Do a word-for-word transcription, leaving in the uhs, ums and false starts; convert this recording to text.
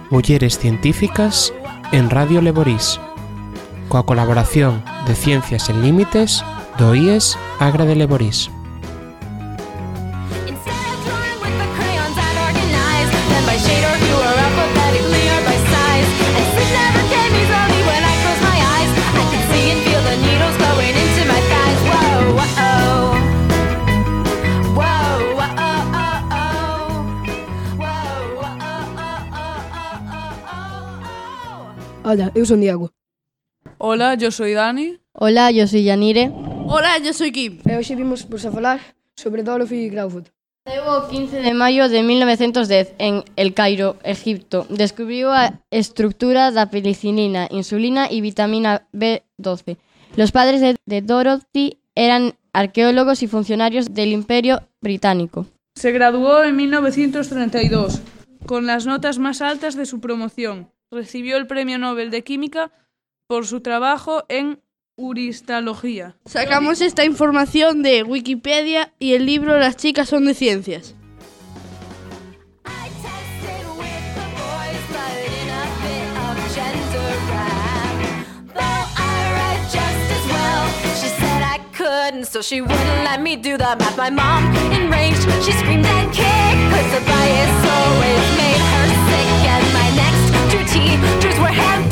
Mulleres Científicas en Radio Leborís, coa colaboración de Ciencias Sen Límites do I E S Agra de Leborís. Hola, eu son Diego. Hola, yo soy Dani. Hola, yo soy Yanire. Hola, yo soy Kim. E hoxe vimos por a falar sobre Dorothy Crawford. O quince de maio de mil novecientos dez, en El Cairo, Egipto, descubriu a estructura da penicilina, insulina e vitamina B doce. Los padres de, de Dorothy eran arqueólogos y funcionarios del Imperio Británico. Se graduó en mil novecientos treinta y dos, con las notas más altas de su promoción. Recibió el Premio Nobel de Química por su trabajo en uristología. Sacamos esta información de Wikipedia y el libro Las chicas son de ciencias. So she wouldn't let me do the math. My mom, enraged, she screamed and kicked, 'cause the bias always made her sick. And my next two teachers were hand